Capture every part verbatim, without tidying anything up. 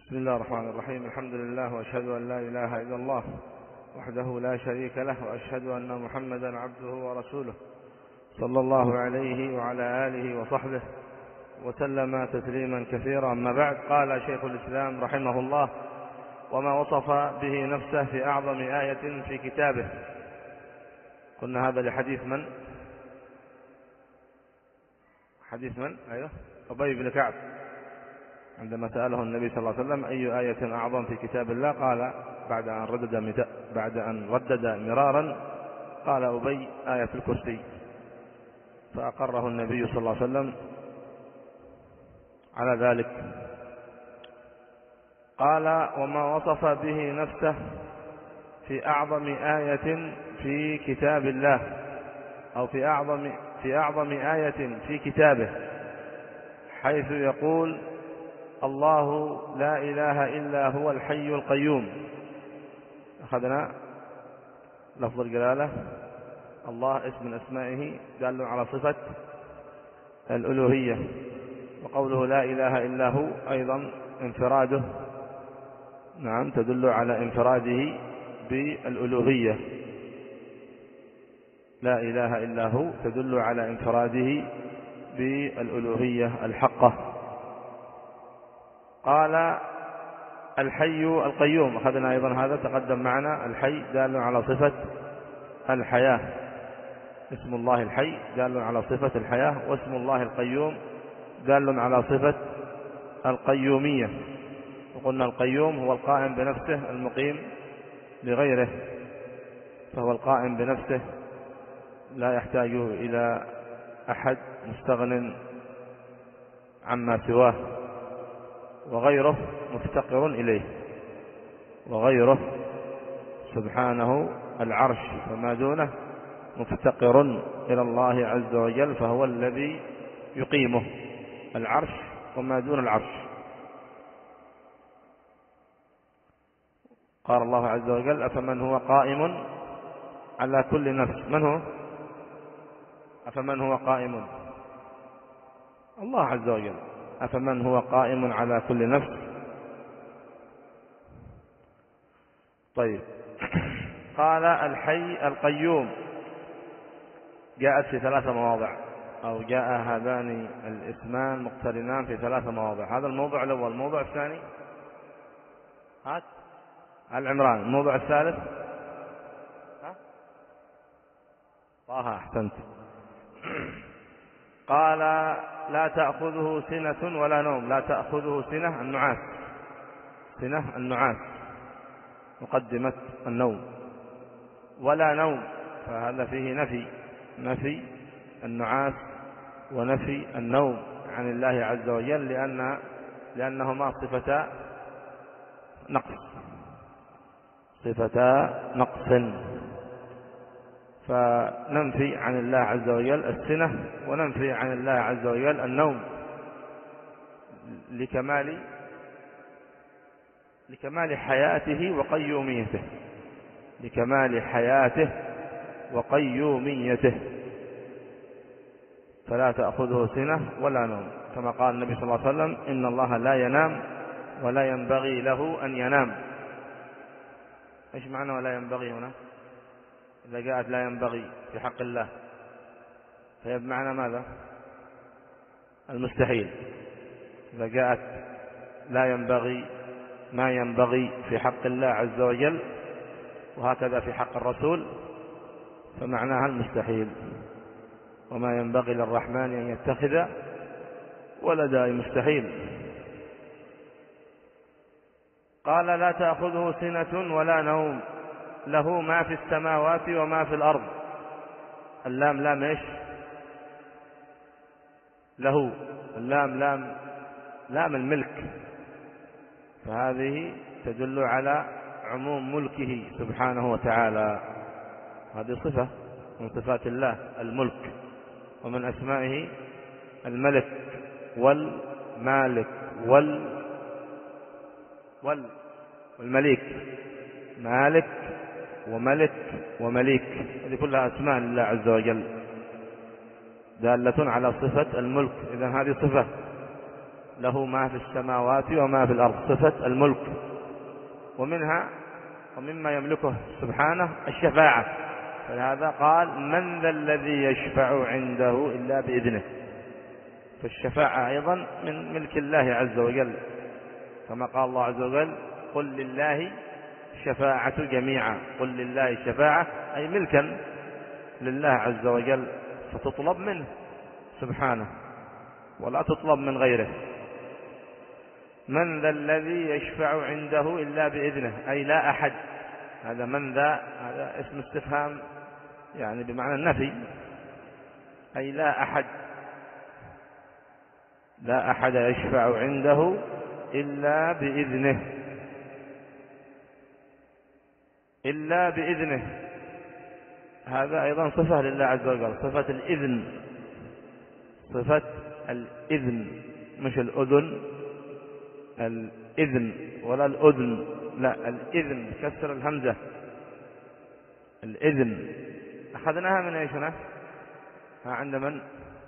بسم الله الرحمن الرحيم. الحمد لله وأشهد أن لا إله إلا الله وحده لا شريك له، وأشهد أن محمدا عبده ورسوله صلى الله عليه وعلى آله وصحبه وسلم تسليما كثيرا. أما بعد، قال شيخ الإسلام رحمه الله: وما وصف به نفسه في أعظم آية في كتابه. قلنا هذا لحديث من؟ حديث من؟ أيوه، أبي بن كعب، عندما سأله النبي صلى الله عليه وسلم: أي آية أعظم في كتاب الله؟ قال بعد أن ردد بعد أن ردد مرارا قال أبي: آية الكرسي. فأقره النبي صلى الله عليه وسلم على ذلك. قال: وما وصف به نفسه في أعظم آية في كتاب الله، أو في أعظم في أعظم آية في كتابه، حيث يقول: الله لا إله إلا هو الحي القيوم. أخذنا لفظ الجلالة، الله اسم من أسمائه دال على صفة الألوهية، وقوله لا إله إلا هو أيضا انفراده، نعم، تدل على انفراده بالألوهية. لا إله إلا هو تدل على انفراده بالألوهية الحقة. قال: الحي القيوم. أخذنا أيضا هذا، تقدم معنا. الحي دال على صفة الحياة، اسم الله الحي دال على صفة الحياة، واسم الله القيوم دال على صفة القيومية. وقلنا القيوم هو القائم بنفسه المقيم لغيره، فهو القائم بنفسه لا يحتاج إلى أحد، مستغن عما سواه، وغيره مفتقر إليه، وغيره سبحانه العرش وما دونه مفتقر إلى الله عز وجل، فهو الذي يقيمه، العرش وما دون العرش. قال الله عز وجل: أفمن هو قائم على كل نفس. من هو؟ أفمن هو قائم؟ الله عز وجل. أفمن هو قائم على كل نفس. طيب. قال: الحي القيوم جاءت في ثلاث مواضع، أو جاء هذان الاسمان مقترنان في ثلاث مواضع. هذا الموضع الأول. الموضع الثاني هات آل عمران. الموضع الثالث ها طه. أحسنت. قال: لا تأخذه سنة ولا نوم. لا تأخذه سنة النعاس، سنة النعاس مقدمة النوم، ولا نوم، فهذا فيه نفي نفي النعاس ونفي النوم عن الله عز وجل، لأن لأنهما صفتا نقص صفتا نقص فننفي عن الله عز وجل السنة، وننفي عن الله عز وجل النوم، لكمال لكمال حياته وقيوميته لكمال حياته وقيوميته فلا تأخذه سنة ولا نوم، كما قال النبي صلى الله عليه وسلم: إن الله لا ينام ولا ينبغي له أن ينام. إيش معنى ولا ينبغي هنا؟ إذا جاءت لا ينبغي في حق الله فهي بمعنى ماذا؟ المستحيل. إذا جاءت لا ينبغي ما ينبغي في حق الله عز وجل، وهكذا في حق الرسول، فمعناها المستحيل. وما ينبغي للرحمن أن يتخذ ولدا، مستحيل. قال: لا تأخذه سنة ولا نوم، له ما في السماوات وما في الأرض. اللام لام إيش؟ له. اللام لام لام الملك، فهذه تدل على عموم ملكه سبحانه وتعالى. هذه صفة من صفات الله، الملك، ومن أسمائه الملك والمالك وال وال والمليك. مالك وملك ومليك، هذه كلها أسماء لله عز وجل دالة على صفة الملك. إذن هذه صفة له ما في السماوات وما في الأرض، صفة الملك. ومنها ومما يملكه سبحانه الشفاعة، فلهذا قال من ذا الذي يشفع عنده إلا بإذنه. فالشفاعة أيضا من ملك الله عز وجل، كما قال الله عز وجل قل لله الشفاعة جميعا، قل لله الشفاعة أي ملكا لله عز وجل، فتطلب منه سبحانه ولا تطلب من غيره. من ذا الذي يشفع عنده إلا بإذنه أي لا أحد. هذا من ذا هذا اسم استفهام يعني بمعنى النفي، أي لا أحد، لا أحد يشفع عنده إلا بإذنه، إلا بإذنه. هذا أيضا صفة لله عز وجل، صفة الإذن، صفة الإذن، مش الأذن، الإذن ولا الأذن، لا الإذن كسر الهمزة، الإذن. أخذناها من أيش هنا؟ عند من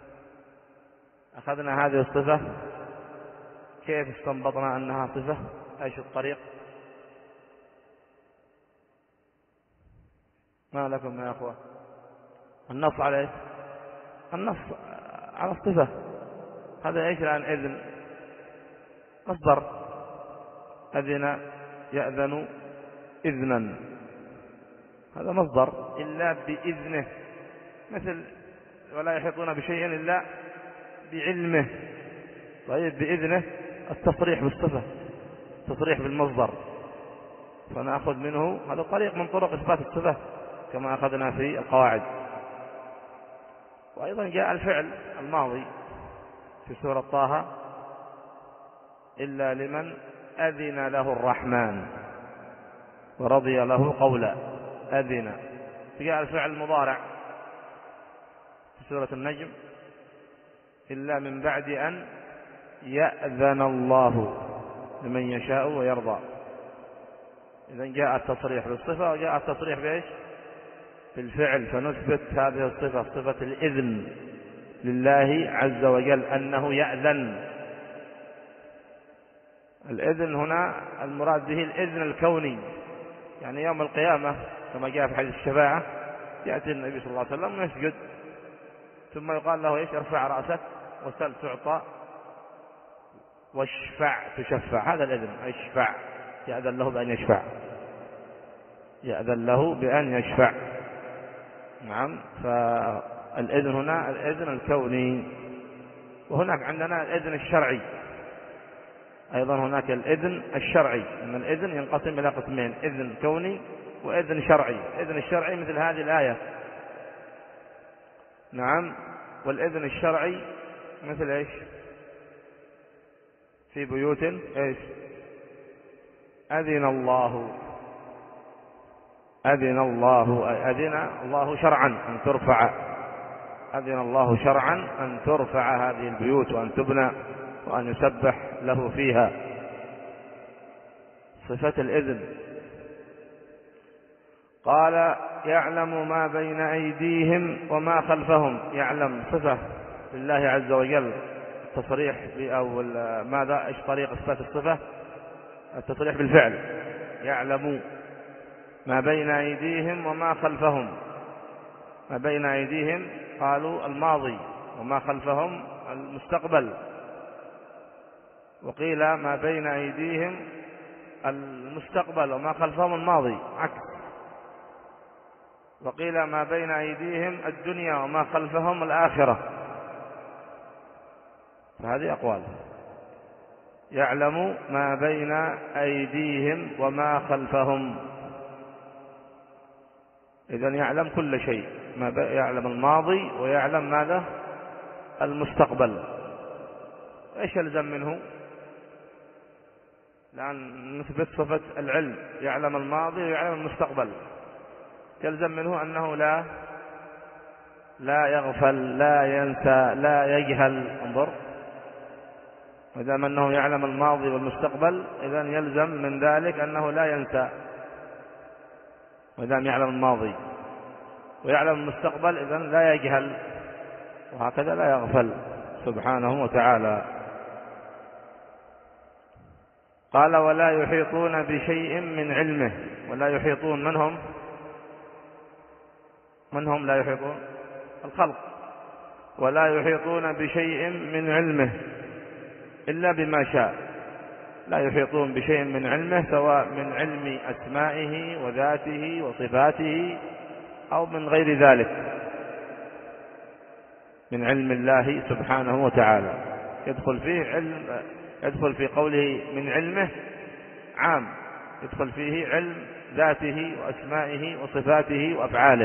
أخذنا هذه الصفة؟ كيف استنبطنا أنها صفة؟ أيش الطريق؟ ما لكم يا أخوة؟ النص على إيش؟ النص على الصفة. هذا إيش الآن؟ إذن مصدر، أذن يأذن إذنا، هذا مصدر. إلا بإذنه، مثل ولا يحيطون بشيء إلا بعلمه. طيب بإذنه التصريح بالصفة، التصريح بالمصدر، فنأخذ منه هذا طريق من طرق إثبات الصفة كما أخذنا في القواعد. وأيضا جاء الفعل الماضي في سورة طه إلا لمن أذن له الرحمن ورضي له قولا، أذن. جاء الفعل المضارع في سورة النجم إلا من بعد أن يأذن الله لمن يشاء ويرضى. إذن جاء التصريح بالصفة وجاء التصريح بإيش؟ بالفعل، فنثبت هذه الصفة، صفة الإذن لله عز وجل أنه يأذن. الإذن هنا المراد به الإذن الكوني، يعني يوم القيامة كما جاء في حديث الشفاعة يأتي النبي صلى الله عليه وسلم ويسجد، ثم يقال له إيش؟ ارفع رأسك وسل تعطى واشفع تشفع. هذا الإذن، اشفع، يأذن له بأن يشفع، يأذن له بأن يشفع. نعم، فالإذن هنا الإذن الكوني. وهناك عندنا الإذن الشرعي أيضا، هناك الإذن الشرعي، أن الإذن ينقسم إلى قسمين، إذن كوني وإذن شرعي. الإذن الشرعي مثل هذه الآية، نعم. والإذن الشرعي مثل إيش؟ في بيوت إيش؟ أذن الله، أذن الله أذن الله شرعا أن ترفع، أذن الله شرعا أن ترفع هذه البيوت وأن تبنى وأن يسبح له فيها. صفة الإذن. قال يعلم ما بين أيديهم وما خلفهم، يعلم صفة لله عز وجل. التصريح أو ماذا إيش طريق إثبات الصفة؟ التصريح بالفعل، يعلم ما بين أيديهم وما خلفهم. ما بين أيديهم قالوا الماضي، وما خلفهم المستقبل. وقيل ما بين أيديهم المستقبل وما خلفهم الماضي، عكس. وقيل ما بين أيديهم الدنيا وما خلفهم الآخرة. فهذه أقوال. يعلم ما بين أيديهم وما خلفهم، إذن يعلم كل شيء، ما يعلم الماضي ويعلم ماذا؟ المستقبل. إيش يلزم منه؟ لأن نثبت صفة العلم، يعلم الماضي ويعلم المستقبل، يلزم منه أنه لا لا يغفل، لا ينسى، لا يجهل. انظر، إذا أنه يعلم الماضي والمستقبل إذن يلزم من ذلك أنه لا ينسى، وإذا يعلم الماضي ويعلم المستقبل إذن لا يجهل، وهكذا لا يغفل سبحانه وتعالى. قال ولا يحيطون بشيء من علمه. ولا يحيطون من هم؟ من هم لا يحيطون؟ الخلق. ولا يحيطون بشيء من علمه إلا بما شاء. لا يحيطون بشيء من علمه، سواء من علم أسمائه وذاته وصفاته أو من غير ذلك من علم الله سبحانه وتعالى. يدخل فيه علم، يدخل في قوله من علمه عام، يدخل فيه علم ذاته وأسمائه وصفاته وأفعاله.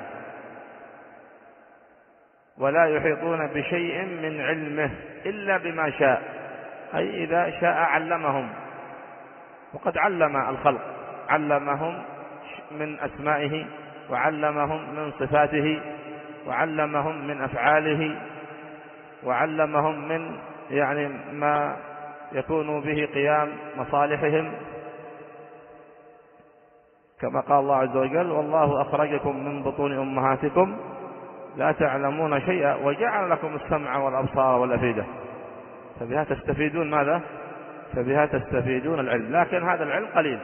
ولا يحيطون بشيء من علمه إلا بما شاء، أي إذا شاء علمهم، وقد علم الخلق، علمهم من أسمائه وعلمهم من صفاته وعلمهم من أفعاله وعلمهم من يعني ما يكون به قيام مصالحهم، كما قال الله عز وجل والله أخرجكم من بطون أمهاتكم لا تعلمون شيئا وجعل لكم السمع والأبصار والأفئدة. فبها تستفيدون ماذا؟ فبها تستفيدون العلم، لكن هذا العلم قليل،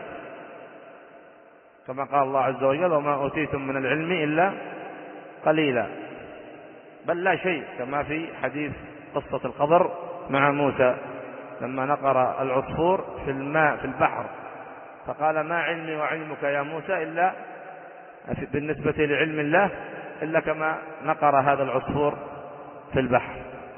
كما قال الله عز وجل وما أوتيتم من العلم إلا قليلا، بل لا شيء، كما في حديث قصة الخضر مع موسى لما نقر العصفور في الماء في البحر، فقال ما علمي وعلمك يا موسى إلا بالنسبة لعلم الله إلا كما نقر هذا العصفور في البحر.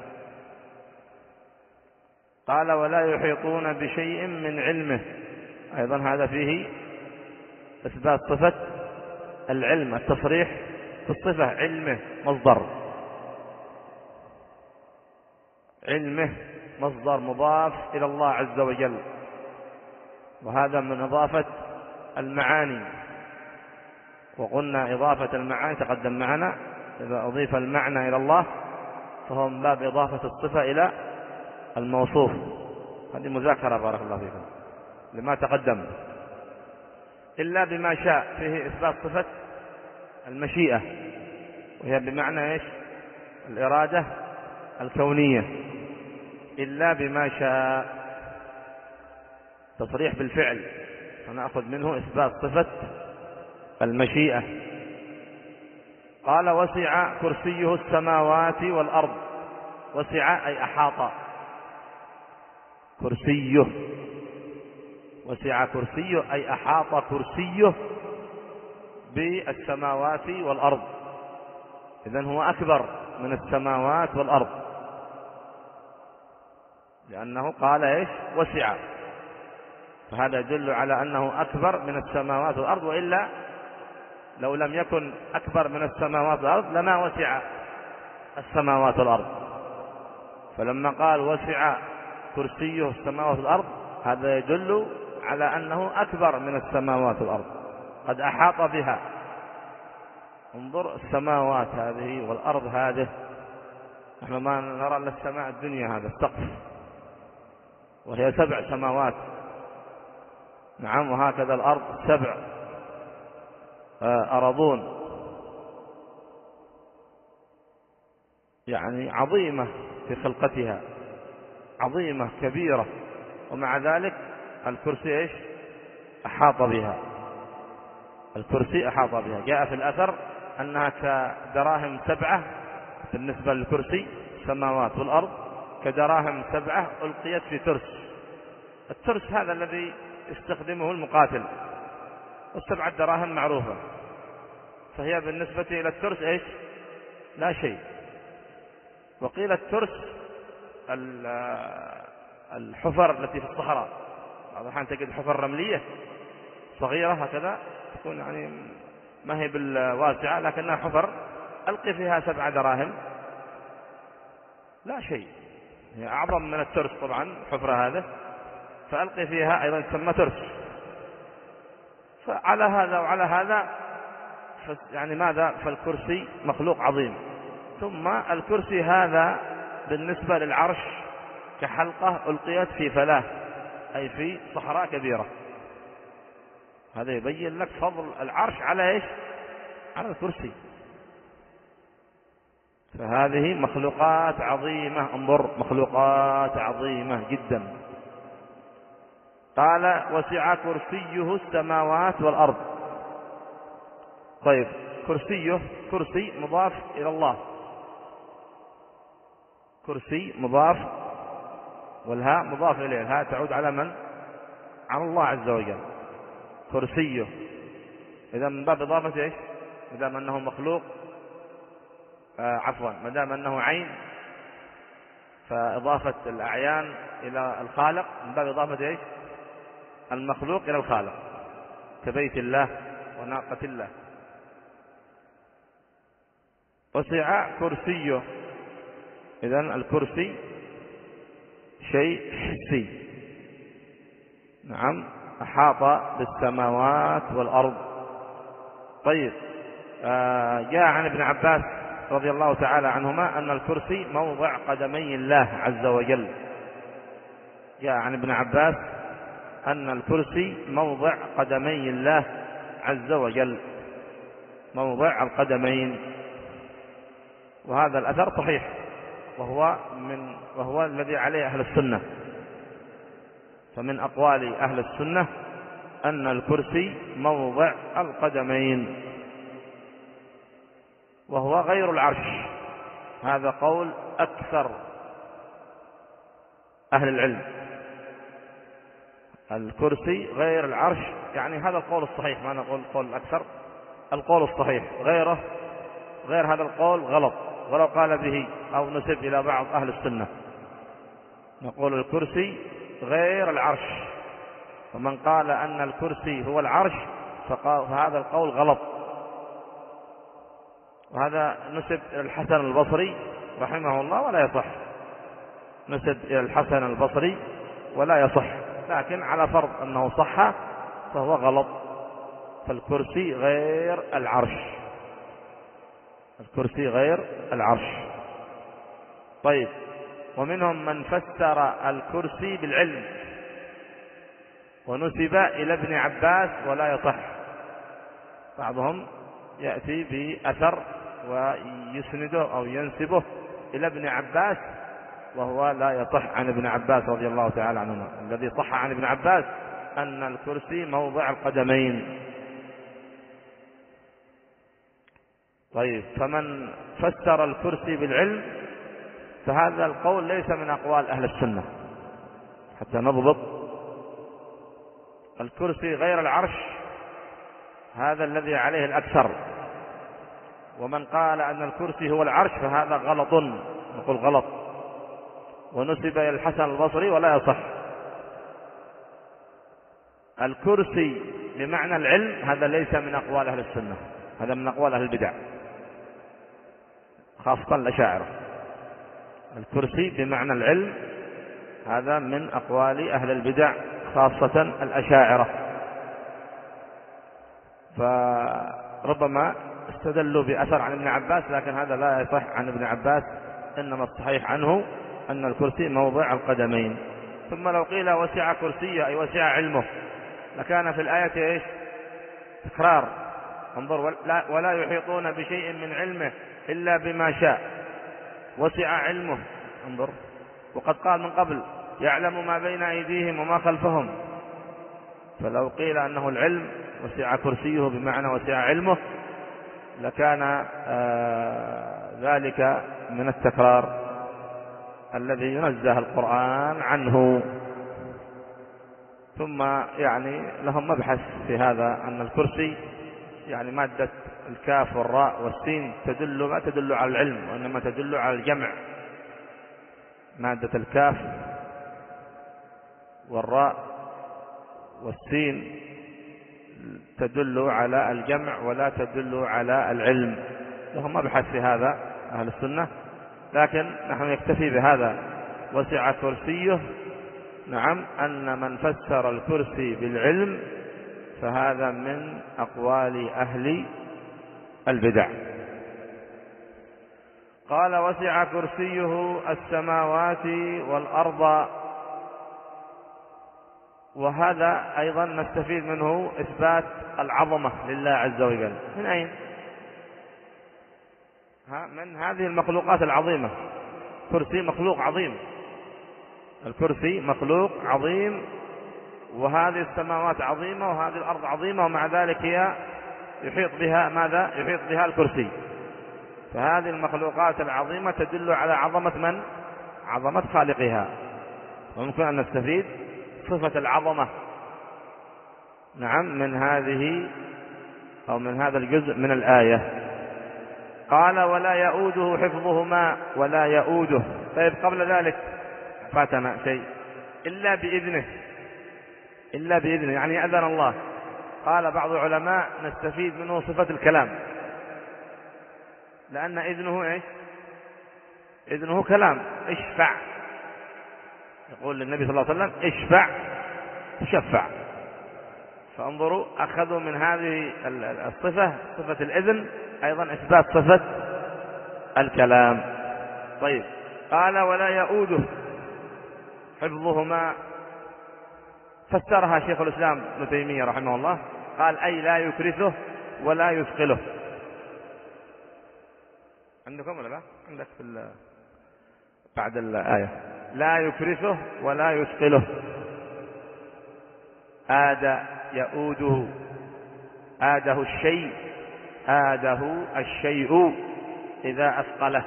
قال ولا يحيطون بشيء من علمه، أيضا هذا فيه إثبات صفة العلم، التصريح في الصفة، علمه مصدر، علمه مصدر مضاف إلى الله عز وجل، وهذا من إضافة المعاني. وقلنا إضافة المعاني تقدم معنا، إذا أضيف المعنى إلى الله فهو من باب إضافة الصفة إلى الموصوف. هذه مذاكرة بارك الله فيكم لما تقدم. إلا بما شاء فيه إثبات صفة المشيئة، وهي بمعنى إيش؟ الإرادة الكونية. إلا بما شاء تصريح بالفعل، فنأخذ منه إثبات صفة المشيئة. قال وسع كرسيه السماوات والأرض. وسع أي أحاط، كرسيه، وسع كرسيه أي أحاط كرسيه بالسماوات والأرض، إذن هو أكبر من السماوات والأرض، لأنه قال إيش؟ وسع، فهذا يدل على أنه أكبر من السماوات والأرض، وإلا لو لم يكن أكبر من السماوات والأرض لما وسع السماوات والأرض. فلما قال وسع كرسيه السماوات والأرض هذا يدل على أنه أكبر من السماوات والأرض، قد أحاط بها. انظر السماوات هذه والأرض هذه، نحن ما نرى إلا السماء الدنيا، هذا السقف، وهي سبع سماوات، نعم، وهكذا الأرض سبع أرضون، يعني عظيمة في خلقتها، عظيمة كبيرة، ومع ذلك الكرسي إيش؟ أحاط بها، الكرسي أحاط بها. جاء في الأثر أنها كدراهم سبعة بالنسبة للكرسي، السماوات والأرض كدراهم سبعة ألقيت في ترس. الترس هذا الذي يستخدمه المقاتل، والسبعة دراهم معروفة، فهي بالنسبة إلى الترس إيش؟ لا شيء. وقيل الترس الحفر التي في الصحراء، بعض الأحيان تجد حفر رملية صغيرة هكذا، تكون يعني ما هي بالواسعة لكنها حفر، ألقي فيها سبع دراهم لا شيء، هي أعظم من الترس طبعا حفرة هذا، فألقي فيها أيضا تسمى ترس. فعلى هذا وعلى هذا يعني ماذا؟ فالكرسي مخلوق عظيم. ثم الكرسي هذا بالنسبة للعرش كحلقة ألقيت في فلاة، أي في صحراء كبيرة. هذا يبين لك فضل العرش على إيش؟ على الكرسي. فهذه مخلوقات عظيمة، انظر، مخلوقات عظيمة جدا. قال وسع كرسيه السماوات والأرض. طيب كرسيه، كرسي مضاف إلى الله، كرسي مضاف والهاء مضاف إليه، الهاء تعود على من؟ على الله عز وجل. كرسيه إذا من باب إضافة إيش؟ ما دام أنه مخلوق، آه عفوا ما دام أنه عين فإضافة الأعيان إلى الخالق من باب إضافة إيش؟ المخلوق إلى الخالق، كبيت الله وناقة الله. وسع كرسيه، إذن الكرسي شيء حسي، نعم، أحاط بالسماوات والأرض. طيب آه جاء عن ابن عباس رضي الله تعالى عنهما أن الكرسي موضع قدمي الله عز وجل. جاء عن ابن عباس أن الكرسي موضع قدمي الله عز وجل، موضع القدمين، وهذا الأثر صحيح، وهو من وهو الذي عليه أهل السنة. فمن أقوال أهل السنة أن الكرسي موضع القدمين، وهو غير العرش. هذا قول أكثر أهل العلم، الكرسي غير العرش، يعني هذا القول الصحيح، ما نقول قول الأكثر، القول الصحيح، غيره غير هذا القول غلط، ولو قال به أو نسب إلى بعض أهل السنة. نقول الكرسي غير العرش، ومن قال أن الكرسي هو العرش فهذا القول غلط. وهذا نسب إلى الحسن البصري رحمه الله ولا يصح، نسب إلى الحسن البصري ولا يصح، لكن على فرض أنه صح فهو غلط. فالكرسي غير العرش، الكرسي غير العرش. طيب ومنهم من فسر الكرسي بالعلم ونسب إلى ابن عباس ولا يصح. بعضهم يأتي بأثر ويسنده أو ينسبه إلى ابن عباس وهو لا يصح عن ابن عباس رضي الله تعالى عنهما. الذي صح عن ابن عباس أن الكرسي موضع القدمين. طيب فمن فسر الكرسي بالعلم فهذا القول ليس من أقوال أهل السنة، حتى نضبط. الكرسي غير العرش هذا الذي عليه الأكثر، ومن قال أن الكرسي هو العرش فهذا غلط، نقول غلط، ونسب إلى الحسن البصري ولا يصح. الكرسي بمعنى العلم هذا ليس من أقوال أهل السنة، هذا من أقوال أهل البدع خاصة الأشاعرة. الكرسي بمعنى العلم هذا من أقوال أهل البدع خاصة الأشاعرة، فربما استدلوا بأثر عن ابن عباس، لكن هذا لا يصح عن ابن عباس، إنما الصحيح عنه أن الكرسي موضع القدمين. ثم لو قيل وسع كرسيه أي وسع علمه لكان في الآية إيش؟ تكرار. انظر، ولا يحيطون بشيء من علمه إلا بما شاء، وسع علمه، انظر، وقد قال من قبل يعلم ما بين أيديهم وما خلفهم. فلو قيل أنه العلم وسع كرسيه بمعنى وسع علمه لكان آه ذلك من التكرار الذي ينزه القرآن عنه. ثم يعني لهم مبحث في هذا، أن الكرسي يعني مادة الكاف والراء والسين تدل ما تدل على العلم، وإنما تدل على الجمع. مادة الكاف والراء والسين تدل على الجمع ولا تدل على العلم. لهم مبحث في هذا أهل السنة، لكن نحن نكتفي بهذا. وسع كرسيه، نعم، أن من فسر الكرسي بالعلم فهذا من أقوال أهل البدع. قال وسع كرسيه السماوات والأرض. وهذا أيضا نستفيد منه إثبات العظمة لله عز وجل. من أين؟ ها من هذه المخلوقات العظيمة. كرسي مخلوق عظيم، الكرسي مخلوق عظيم، وهذه السماوات عظيمة وهذه الأرض عظيمة، ومع ذلك هي يحيط بها ماذا؟ يحيط بها الكرسي. فهذه المخلوقات العظيمة تدل على عظمة من؟ عظمة خالقها. وممكن أن نستفيد صفة العظمة نعم من هذه أو من هذا الجزء من الآية. قال ولا يؤوده حفظهما ولا يؤوده. طيب قبل ذلك فاتنا شيء، إلا بإذنه، إلا بإذنه يعني أذن الله. قال بعض العلماء نستفيد منه صفة الكلام، لأن إذنه إيش؟ إذنه كلام. اشفع، يقول للنبي صلى الله عليه وسلم اشفع تشفع. فانظروا أخذوا من هذه الصفة صفة الإذن أيضا إثبات صفة الكلام. طيب قال ولا يؤوده حفظهما، فسرها شيخ الإسلام ابن تيمية رحمه الله، قال أي لا يكرثه ولا يثقله. عندكم ولا لا؟ عندك في بعد الآية لا يكرثه ولا يثقله. آد يؤوده، آده الشيء، آده الشيء إذا أثقله.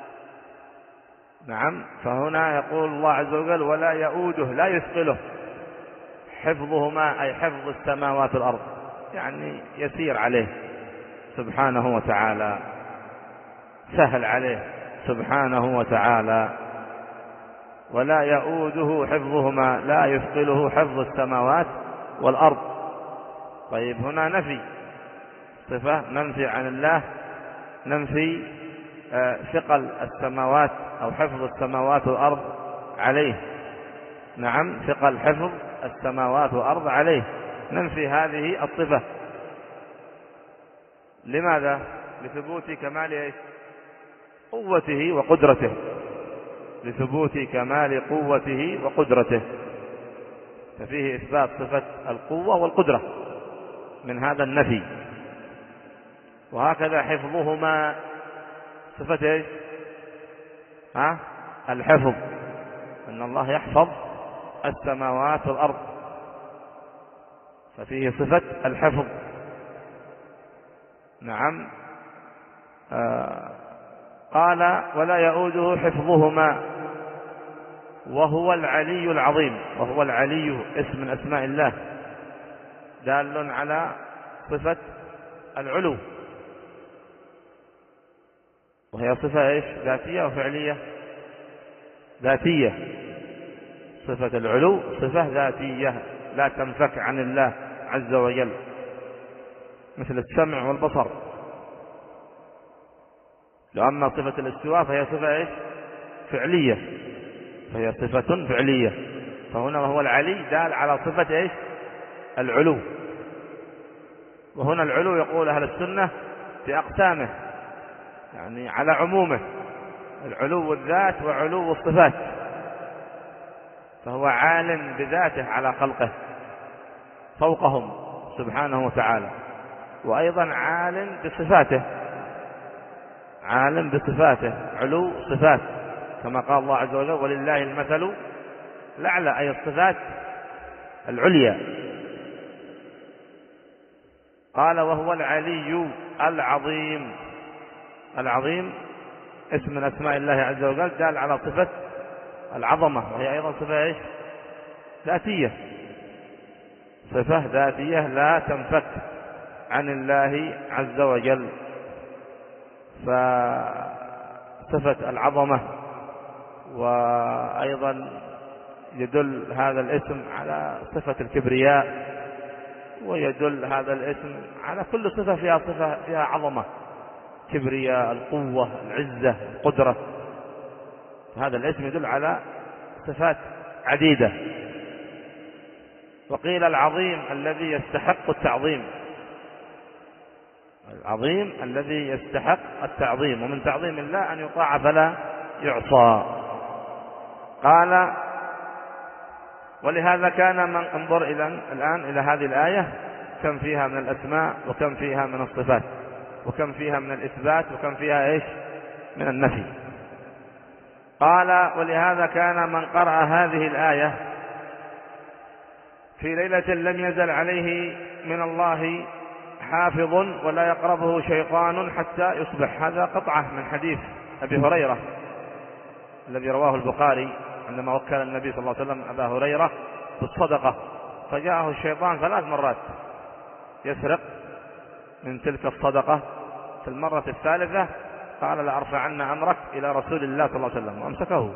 نعم، فهنا يقول الله عز وجل ولا يؤوده لا يثقله حفظهما، أي حفظ السماوات والأرض، يعني يسير عليه سبحانه وتعالى، سهل عليه سبحانه وتعالى. ولا يؤوده حفظهما لا يثقله حفظ السماوات والأرض. طيب هنا نفي صفة، ننفي عن الله، ننفي ثقل السماوات أو حفظ السماوات والأرض عليه. نعم، ثقل حفظ السماوات والأرض عليه، ننفي هذه الصفة. لماذا؟ لثبوت كمال قوته وقدرته، لثبوت كمال قوته وقدرته، ففيه إثبات صفة القوة والقدرة من هذا النفي. وهكذا حفظهما صفة ايش؟ ها؟ الحفظ، أن الله يحفظ السماوات والأرض، ففيه صفة الحفظ. نعم. آه قال ولا يؤوده حفظهما وهو العلي العظيم. وهو العلي اسم من أسماء الله دال على صفة العلو، وهي صفة ايش؟ ذاتية وفعلية؟ ذاتية. صفة العلو صفة ذاتية لا تنفك عن الله عز وجل، مثل السمع والبصر. لأما صفة الاستواء فهي صفة ايش؟ فعلية، فهي صفة فعلية. فهنا وهو العلي دال على صفة ايش؟ العلو. وهنا العلو يقول أهل السنة بأقسامه، يعني على عمومه، العلو الذات وعلو الصفات. فهو عال بذاته على خلقه فوقهم سبحانه وتعالى، وأيضا عال بصفاته، عالم بصفاته، علو صفات، كما قال الله عز وجل ولله المثل الأعلى، أي الصفات العليا. قال وهو العلي العظيم. العظيم اسم من أسماء الله عز وجل دال على صفة العظمة، وهي أيضا صفة إيش؟ ذاتية، صفة ذاتية لا تنفك عن الله عز وجل. فصفة العظمة، وأيضا يدل هذا الاسم على صفة الكبرياء، ويدل هذا الاسم على كل صفة فيها صفة فيها عظمة، كبرياء، القوة، العزة، القدرة. هذا الاسم يدل على صفات عديدة. وقيل العظيم الذي يستحق التعظيم، العظيم الذي يستحق التعظيم، ومن تعظيم الله أن يطاع فلا يعصى. قال ولهذا كان من انظر إلى الآن إلى هذه الآية كم فيها من الأسماء وكم فيها من الصفات وكم فيها من الإثبات وكم فيها إيش؟ من النفي. قال ولهذا كان من قرأ هذه الآية في ليلة لم يزل عليه من الله حافظ ولا يقربه شيطان حتى يصبح. هذا قطعة من حديث أبي هريرة الذي رواه البخاري عندما وكل النبي صلى الله عليه وسلم أبا هريرة بالصدقة، فجاءه الشيطان ثلاث مرات يسرق من تلك الصدقة. في المرة الثالثة قال لأرفعن أمرك إلى رسول الله صلى الله عليه وسلم، وأمسكه.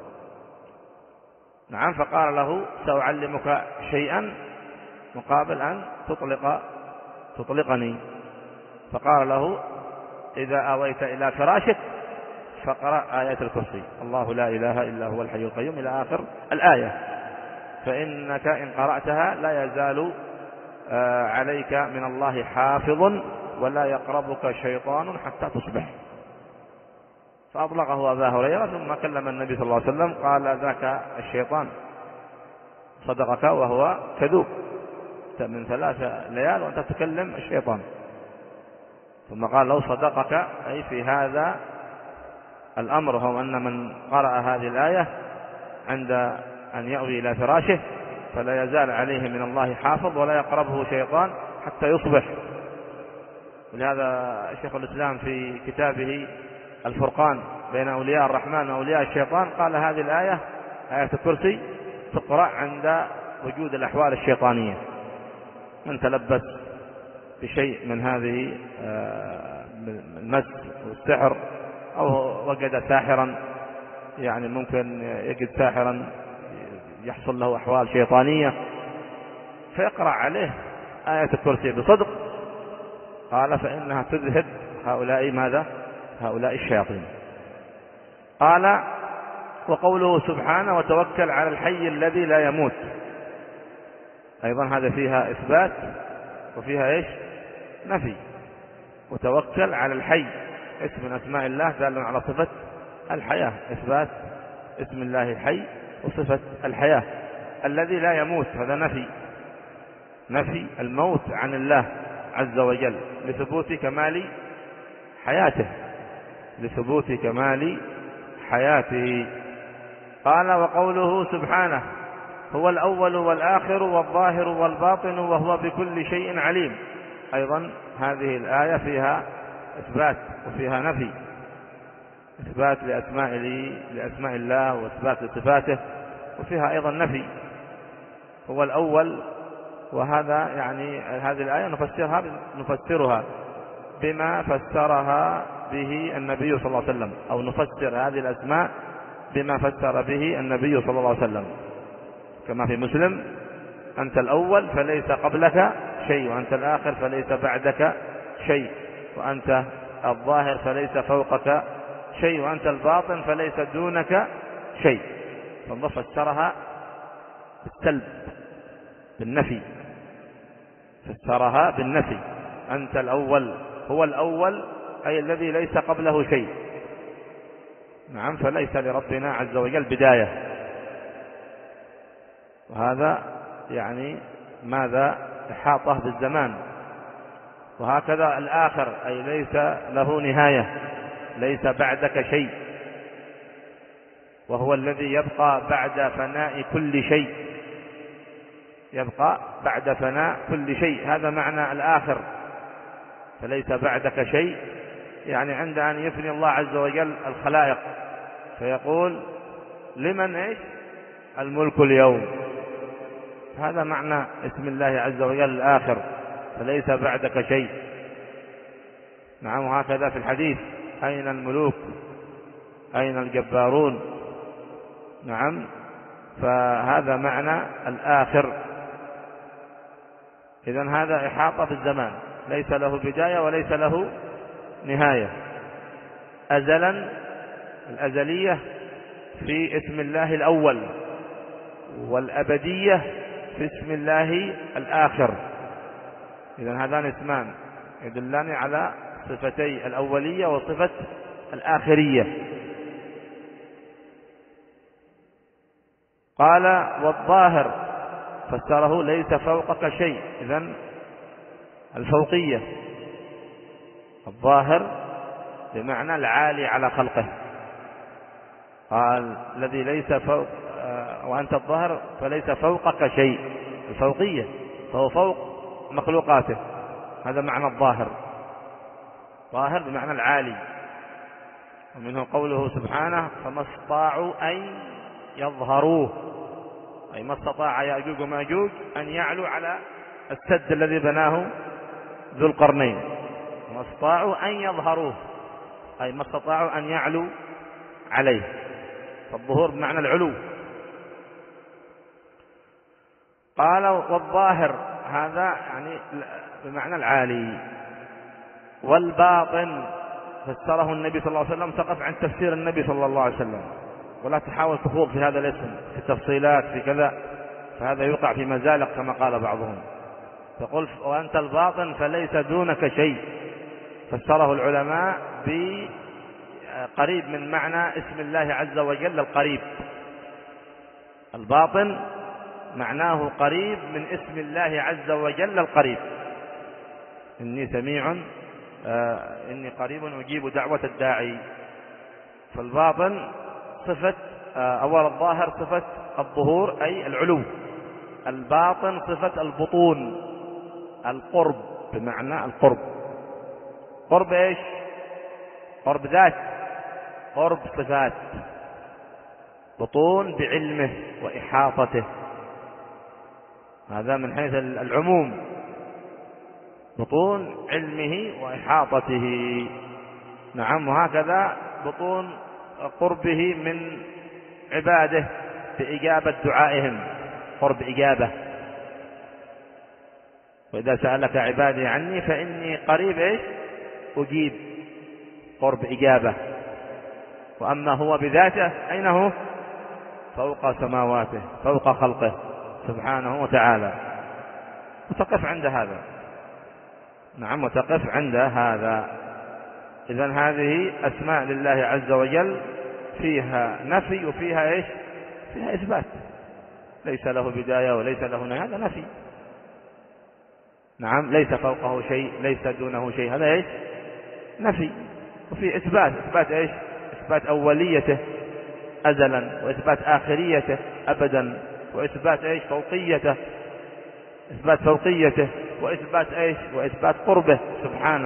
نعم، فقال له سأعلمك شيئا مقابل أن تطلق تطلقني. فقال له إذا آويت إلى فراشك فقرأ آية الكرسي، الله لا إله إلا هو الحي القيوم إلى آخر الآية، فإنك إن قرأتها لا يزال عليك من الله حافظ ولا يقربك شيطان حتى تصبح. فأطلقه أبا هريرة، ثم كلم النبي صلى الله عليه وسلم قال ذاك الشيطان صدقك وهو كذوب، من ثلاث ليال وأنت تكلم الشيطان. ثم قال لو صدقك أي في هذا الأمر، هو أن من قرأ هذه الآية عند أن يأوي إلى فراشه فلا يزال عليه من الله حافظ ولا يقربه شيطان حتى يصبح. ولهذا شيخ الإسلام في كتابه الفرقان بين أولياء الرحمن وأولياء الشيطان قال هذه الآية آية الكرسي تقرأ عند وجود الأحوال الشيطانية، من تلبس بشيء من هذه المس والسحر، أو وجد ساحرا، يعني ممكن يجد ساحرا يحصل له أحوال شيطانية فيقرأ عليه آية الكرسي بصدق، قال فإنها تذهب هؤلاء ماذا؟ هؤلاء الشياطين. قال وقوله سبحانه وتوكل على الحي الذي لا يموت، أيضا هذا فيها إثبات وفيها إيش؟ نفي. وتوكل على الحي اسم من أسماء الله دال على صفة الحياة، إثبات اسم الله الحي وصفة الحياة. الذي لا يموت هذا نفي، نفي الموت عن الله عز وجل لثبوت كمال حياته، لثبوت كمال حياته. قال وقوله سبحانه هو الأول والآخر والظاهر والباطن وهو بكل شيء عليم، أيضا هذه الآية فيها إثبات وفيها نفي، إثبات لأسماء, لأسماء الله وإثبات لصفاته، وفيها أيضا نفي. هو الأول، وهذا يعني هذه الآية نفسرها نفسرها بما فسرها به النبي صلى الله عليه وسلم، أو نفسر هذه الأسماء بما فسر به النبي صلى الله عليه وسلم، كما في مسلم أنت الأول فليس قبلك شيء، وأنت الآخر فليس بعدك شيء، وأنت الظاهر فليس فوقك شيء، وأنت الباطن فليس دونك شيء. فالله فسرها بالسلب بالنفي، فسرها بالنفي. أنت الأول، هو الأول أي الذي ليس قبله شيء. نعم، فليس لربنا عز وجل بداية، وهذا يعني ماذا؟ إحاطة بالزمان. وهكذا الآخر أي ليس له نهاية، ليس بعدك شيء، وهو الذي يبقى بعد فناء كل شيء، يبقى بعد فناء كل شيء، هذا معنى الآخر، فليس بعدك شيء. يعني عند أن يفني الله عز وجل الخلائق فيقول لمن إيش؟ الملك اليوم، هذا معنى اسم الله عز وجل الآخر، فليس بعدك شيء. نعم، وهكذا في الحديث أين الملوك أين الجبارون. نعم، فهذا معنى الآخر. إذن هذا إحاطة بالزمان، ليس له بداية وليس له نهاية. أزلا، الأزلية في اسم الله الأول، والأبدية في اسم الله الآخر. إذن هذان اسمان يدلان على صفتي الأولية وصفة الآخرية. قال والظاهر فسره ليس فوقك شيء، إذن الفوقية، الظاهر بمعنى العالي على خلقه. قال الذي ليس فوق، وأنت الظاهر فليس فوقك شيء، الفوقية، فهو فوق مخلوقاته. هذا معنى الظاهر، ظاهر بمعنى العالي. ومنه قوله سبحانه فما استطاعوا أن يظهروه، أي ما استطاع يأجوج وماجوج أن يعلوا على السد الذي بناه ذو القرنين. ما استطاعوا أن يظهروه أي ما استطاعوا أن يعلوا عليه، فالظهور بمعنى العلو. قال والظاهر هذا يعني بمعنى العالي. والباطن فسره النبي صلى الله عليه وسلم، تقف عن تفسير النبي صلى الله عليه وسلم ولا تحاول تخوض في هذا الاسم في التفصيلات في كذا، فهذا يقع في مزالق كما قال بعضهم. تقول وأنت الباطن فليس دونك شيء، فسره العلماء بقريب من معنى اسم الله عز وجل القريب. الباطن معناه قريب من اسم الله عز وجل القريب. إني سميع آه إني قريب أجيب دعوة الداعي. فالباطن صفة آه أول الظاهر صفة الظهور أي العلو، الباطن صفة البطون القرب بمعنى القرب. قرب إيش؟ قرب ذات، قرب صفات. بطون بعلمه وإحاطته، هذا من حيث العموم، بطون علمه وإحاطته. نعم، وهكذا بطون قربه من عباده بإجابة دعائهم، قرب إجابة. وإذا سألك عبادي عني فإني قريب إيش؟ أجيب، قرب إجابة. وأما هو بذاته أين هو؟ فوق سماواته، فوق خلقه سبحانه وتعالى. وتقف عند هذا. نعم، وتقف عند هذا. إذن هذه أسماء لله عز وجل فيها نفي وفيها إيش؟ فيها إثبات. ليس له بداية وليس له نهاية، هذا نفي. نعم، ليس فوقه شيء ليس دونه شيء، هذا إيش؟ نفي. وفي إثبات، إثبات إيش؟ إثبات أوليته أزلا، وإثبات آخريته أبدا، وإثبات إيش؟ فوقيته، إثبات فوقيته، وإثبات إيش؟ وإثبات قربه سبحانه.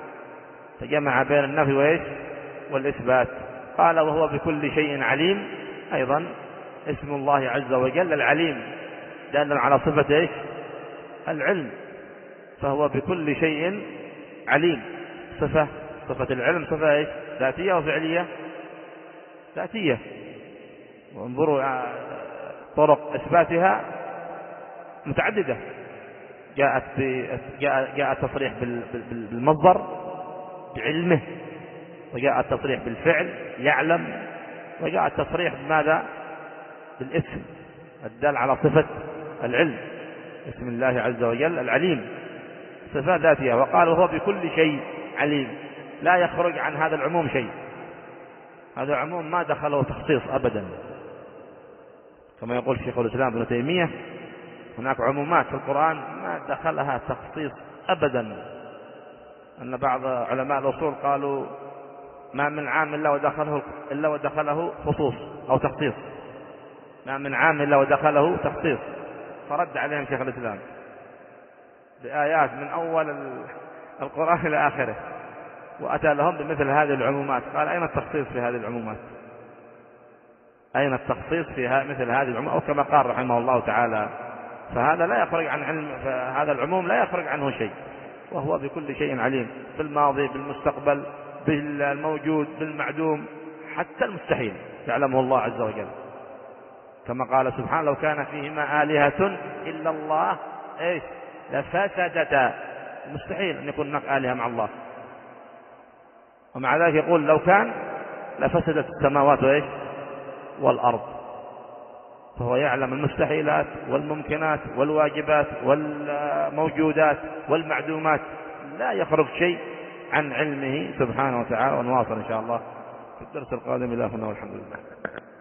فجمع بين النفي وإيش؟ والإثبات. قال وهو بكل شيء عليم، أيضا اسم الله عز وجل العليم دالا على صفة إيش؟ العلم. فهو بكل شيء عليم، صفة صفة العلم صفة إيش؟ ذاتية وفعلية؟ ذاتية. وانظروا طرق إثباتها متعددة. جاءت جاء جاء التصريح بالمصدر بعلمه، وجاء التصريح بالفعل يعلم، وجاء التصريح بماذا؟ بالاسم الدال على صفة العلم. اسم الله عز وجل العليم صفة ذاتية. وقال وهو بكل شيء عليم، لا يخرج عن هذا العموم شيء. هذا العموم ما دخله تخصيص أبدا، كما يقول شيخ الإسلام ابن تيمية هناك عمومات في القرآن ما دخلها تخصيص أبدا. أن بعض علماء الأصول قالوا ما من عام إلا ودخله, إلا ودخله خصوص أو تخصيص، ما من عام إلا ودخله تخصيص. فرد عليهم شيخ الإسلام بآيات من أول القرآن إلى آخره، وأتى لهم بمثل هذه العمومات. قال أين التخصيص في هذه العمومات؟ أين التخصيص في مثل هذه العمومات؟ أو كما قال رحمه الله تعالى فهذا لا يخرج عن علم، فهذا العموم لا يخرج عنه شيء. وهو بكل شيء عليم، بالماضي بالمستقبل بالموجود بالمعدوم، حتى المستحيل يعلمه الله عز وجل. كما قال سبحانه لو كان فيهما آلهة إلا الله إيش لفسدتا. مستحيل أن يكون هناك آلهة مع الله، ومع ذلك يقول لو كان لفسدت السماوات وإيش والأرض. فهو يعلم المستحيلات والممكنات والواجبات والموجودات والمعدومات، لا يخرج شيء عن علمه سبحانه وتعالى. ونواصل إن شاء الله في الدرس القادم. إلى هنا والحمد لله.